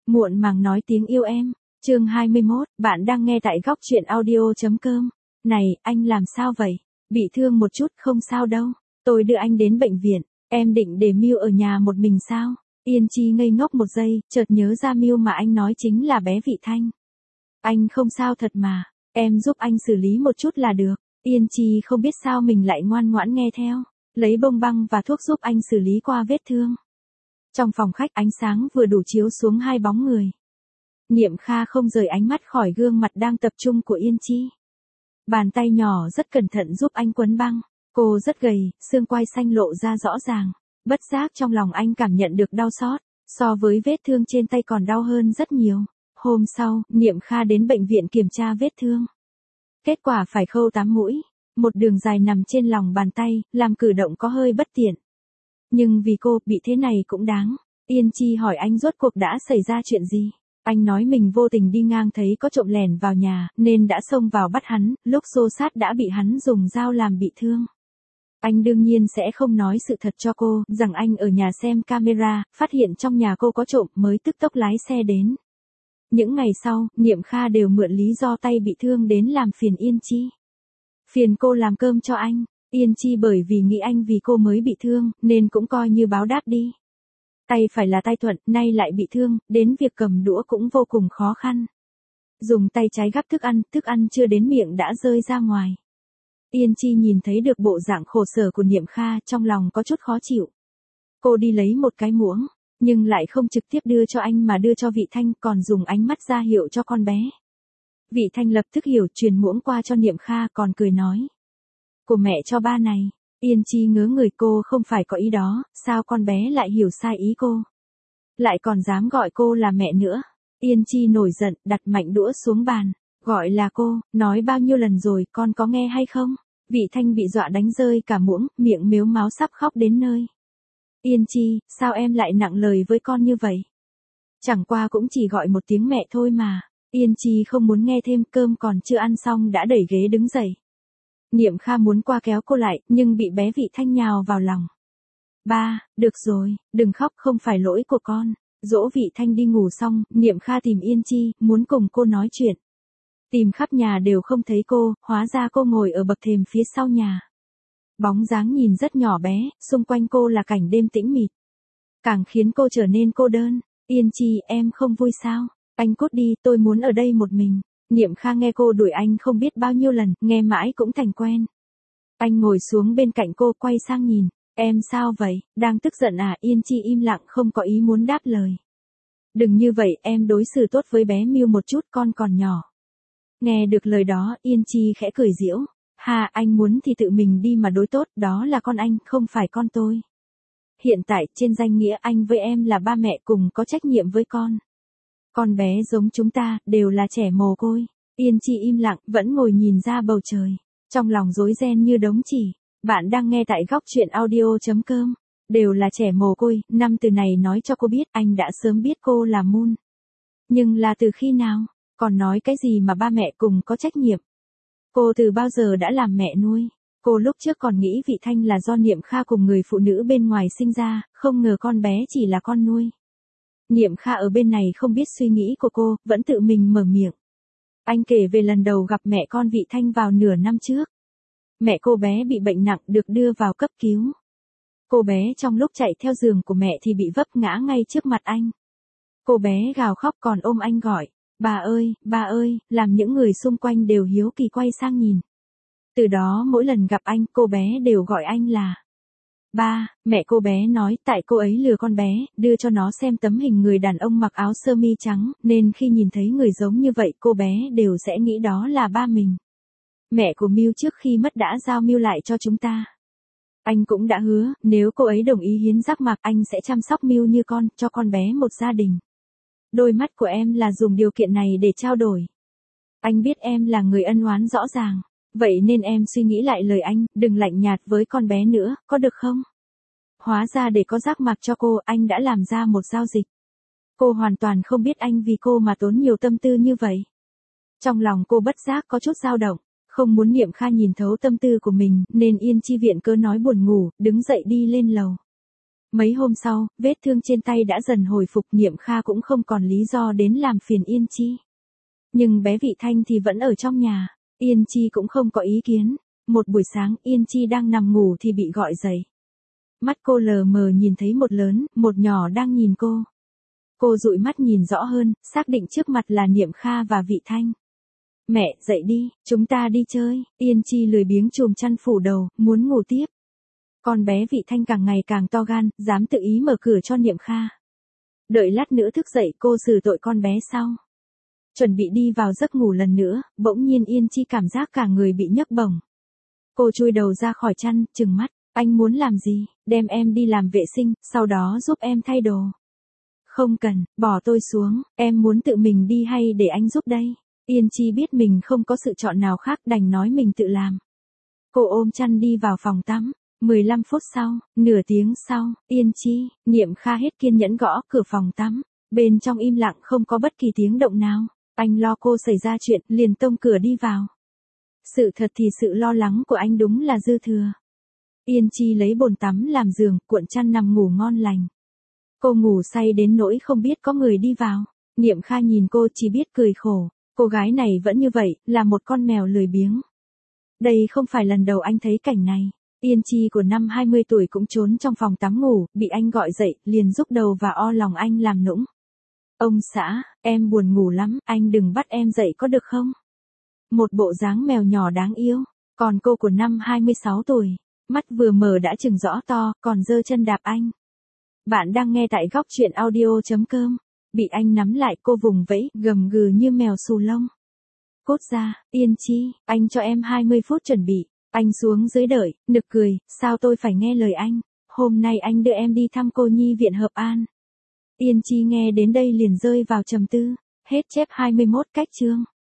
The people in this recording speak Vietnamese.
Muộn màng nói tiếng yêu em. Chương 21, bạn đang nghe tại góc truyện audio.com. Này, anh làm sao vậy? Bị thương một chút không sao đâu. Tôi đưa anh đến bệnh viện. Em định để Miu ở nhà một mình sao? Yên Chi ngây ngốc một giây, chợt nhớ ra Miu mà anh nói chính là bé Vị Thanh. Anh không sao thật mà. Em giúp anh xử lý một chút là được. Yên Chi không biết sao mình lại ngoan ngoãn nghe theo. Lấy bông băng và thuốc giúp anh xử lý qua vết thương. Trong phòng khách ánh sáng vừa đủ chiếu xuống hai bóng người. Niệm Kha không rời ánh mắt khỏi gương mặt đang tập trung của Yên Chi. Bàn tay nhỏ rất cẩn thận giúp anh quấn băng. Cô rất gầy, xương quai xanh lộ ra rõ ràng. Bất giác trong lòng anh cảm nhận được đau xót. So với vết thương trên tay còn đau hơn rất nhiều. Hôm sau, Niệm Kha đến bệnh viện kiểm tra vết thương. Kết quả phải khâu 8 mũi. Một đường dài nằm trên lòng bàn tay, làm cử động có hơi bất tiện. Nhưng vì cô, bị thế này cũng đáng. Yên Chi hỏi anh rốt cuộc đã xảy ra chuyện gì. Anh nói mình vô tình đi ngang thấy có trộm lẻn vào nhà, nên đã xông vào bắt hắn, lúc xô sát đã bị hắn dùng dao làm bị thương. Anh đương nhiên sẽ không nói sự thật cho cô, rằng anh ở nhà xem camera, phát hiện trong nhà cô có trộm mới tức tốc lái xe đến. Những ngày sau, Niệm Kha đều mượn lý do tay bị thương đến làm phiền Yên Chi. Phiền cô làm cơm cho anh. Yên Chi bởi vì nghĩ anh vì cô mới bị thương, nên cũng coi như báo đáp đi. Tay phải là tay thuận, nay lại bị thương, đến việc cầm đũa cũng vô cùng khó khăn. Dùng tay trái gắp thức ăn chưa đến miệng đã rơi ra ngoài. Yên Chi nhìn thấy được bộ dạng khổ sở của Niệm Kha, trong lòng có chút khó chịu. Cô đi lấy một cái muỗng, nhưng lại không trực tiếp đưa cho anh mà đưa cho Vị Thanh, còn dùng ánh mắt ra hiệu cho con bé. Vị Thanh lập tức hiểu, truyền muỗng qua cho Niệm Kha, còn cười nói. Của mẹ cho ba này. Yên Chi ngớ người, cô không phải có ý đó, sao con bé lại hiểu sai ý cô. Lại còn dám gọi cô là mẹ nữa. Yên Chi nổi giận, đặt mạnh đũa xuống bàn. Gọi là cô, nói bao nhiêu lần rồi, con có nghe hay không? Vị Thanh bị dọa đánh rơi cả muỗng, miệng mếu máo sắp khóc đến nơi. Yên Chi, sao em lại nặng lời với con như vậy? Chẳng qua cũng chỉ gọi một tiếng mẹ thôi mà. Yên Chi không muốn nghe thêm, cơm còn chưa ăn xong đã đẩy ghế đứng dậy. Niệm Kha muốn qua kéo cô lại, nhưng bị bé Vị Thanh nhào vào lòng. Ba, được rồi, đừng khóc, không phải lỗi của con. Dỗ Vị Thanh đi ngủ xong, Niệm Kha tìm Yên Chi, muốn cùng cô nói chuyện. Tìm khắp nhà đều không thấy cô, hóa ra cô ngồi ở bậc thềm phía sau nhà. Bóng dáng nhìn rất nhỏ bé, xung quanh cô là cảnh đêm tĩnh mịt. Càng khiến cô trở nên cô đơn. Yên Chi, em không vui sao? Anh cút đi, tôi muốn ở đây một mình. Niệm Kha nghe cô đuổi anh không biết bao nhiêu lần, nghe mãi cũng thành quen. Anh ngồi xuống bên cạnh cô, quay sang nhìn. Em sao vậy, đang tức giận à? Yên Chi im lặng, không có ý muốn đáp lời. Đừng như vậy, em đối xử tốt với bé Miu một chút, con còn nhỏ. Nghe được lời đó, Yên Chi khẽ cười giễu. Ha, anh muốn thì tự mình đi mà đối tốt, đó là con anh, không phải con tôi. Hiện tại, trên danh nghĩa anh với em là ba mẹ cùng có trách nhiệm với con. Con bé giống chúng ta, đều là trẻ mồ côi. Yên Chi im lặng, vẫn ngồi nhìn ra bầu trời. Trong lòng rối ren như đống chỉ. Bạn đang nghe tại góc truyện audio.com. Đều là trẻ mồ côi, 5 từ này nói cho cô biết anh đã sớm biết cô là Moon. Nhưng là từ khi nào? Còn nói cái gì mà ba mẹ cùng có trách nhiệm? Cô từ bao giờ đã làm mẹ nuôi? Cô lúc trước còn nghĩ Vị Thanh là do Niệm Kha cùng người phụ nữ bên ngoài sinh ra, không ngờ con bé chỉ là con nuôi. Niệm Kha ở bên này không biết suy nghĩ của cô, vẫn tự mình mở miệng. Anh kể về lần đầu gặp mẹ con Vị Thanh vào nửa năm trước. Mẹ cô bé bị bệnh nặng, được đưa vào cấp cứu. Cô bé trong lúc chạy theo giường của mẹ thì bị vấp ngã ngay trước mặt anh. Cô bé gào khóc còn ôm anh gọi. Ba ơi, làm những người xung quanh đều hiếu kỳ quay sang nhìn. Từ đó mỗi lần gặp anh, cô bé đều gọi anh là ba. Mẹ cô bé nói tại cô ấy lừa con bé, đưa cho nó xem tấm hình người đàn ông mặc áo sơ mi trắng, nên khi nhìn thấy người giống như vậy cô bé đều sẽ nghĩ đó là ba mình. Mẹ của Miu trước khi mất đã giao Miu lại cho chúng ta. Anh cũng đã hứa, nếu cô ấy đồng ý hiến giác mạc anh sẽ chăm sóc Miu như con, cho con bé một gia đình. Đôi mắt của em là dùng điều kiện này để trao đổi. Anh biết em là người ân oán rõ ràng. Vậy nên em suy nghĩ lại lời anh, đừng lạnh nhạt với con bé nữa, có được không? Hóa ra để có giác mạc cho cô, anh đã làm ra một giao dịch. Cô hoàn toàn không biết anh vì cô mà tốn nhiều tâm tư như vậy. Trong lòng cô bất giác có chút dao động, không muốn Niệm Kha nhìn thấu tâm tư của mình, nên Yên Chi viện cớ nói buồn ngủ, đứng dậy đi lên lầu. Mấy hôm sau, vết thương trên tay đã dần hồi phục, Niệm Kha cũng không còn lý do đến làm phiền Yên Chi. Nhưng bé Vị Thanh thì vẫn ở trong nhà, Yên Chi cũng không có ý kiến. Một buổi sáng Yên Chi đang nằm ngủ thì bị gọi dậy. Mắt cô lờ mờ nhìn thấy một lớn, một nhỏ đang nhìn cô. Cô dụi mắt nhìn rõ hơn, xác định trước mặt là Niệm Kha và Vị Thanh. Mẹ, dậy đi, chúng ta đi chơi. Yên Chi lười biếng chùm chăn phủ đầu, muốn ngủ tiếp. Con bé Vị Thanh càng ngày càng to gan, dám tự ý mở cửa cho Niệm Kha. Đợi lát nữa thức dậy cô xử tội con bé sau. Chuẩn bị đi vào giấc ngủ lần nữa, bỗng nhiên Yên Chi cảm giác cả người bị nhấc bổng. Cô chui đầu ra khỏi chăn, trừng mắt, anh muốn làm gì, đem em đi làm vệ sinh, sau đó giúp em thay đồ. Không cần, bỏ tôi xuống, em muốn tự mình đi hay để anh giúp đây. Yên Chi biết mình không có sự chọn nào khác, đành nói mình tự làm. Cô ôm chăn đi vào phòng tắm. 15 phút sau, nửa tiếng sau, Yên Chi, Niệm Kha hết kiên nhẫn gõ cửa phòng tắm. Bên trong im lặng không có bất kỳ tiếng động nào. Anh lo cô xảy ra chuyện, liền tông cửa đi vào. Sự thật thì sự lo lắng của anh đúng là dư thừa. Yên Chi lấy bồn tắm làm giường, cuộn chăn nằm ngủ ngon lành. Cô ngủ say đến nỗi không biết có người đi vào. Niệm Kha nhìn cô chỉ biết cười khổ. Cô gái này vẫn như vậy, là một con mèo lười biếng. Đây không phải lần đầu anh thấy cảnh này. Yên Chi của năm 20 tuổi cũng trốn trong phòng tắm ngủ, bị anh gọi dậy, liền rúc đầu và o lòng anh làm nũng. Ông xã, em buồn ngủ lắm, anh đừng bắt em dậy có được không? Một bộ dáng mèo nhỏ đáng yêu. Còn cô của năm 26 tuổi, mắt vừa mở đã trừng rõ to, còn giơ chân đạp anh. Bạn đang nghe tại góc truyện audio.com. Bị anh nắm lại cô vùng vẫy, gầm gừ như mèo xù lông. Cốt ra, Yên Chi, anh cho em 20 phút chuẩn bị. Anh xuống dưới đợi, nực cười, sao tôi phải nghe lời anh? Hôm nay anh đưa em đi thăm cô nhi viện Hợp An. Yên Chi nghe đến đây liền rơi vào trầm tư. Hết chép 21 cách chương.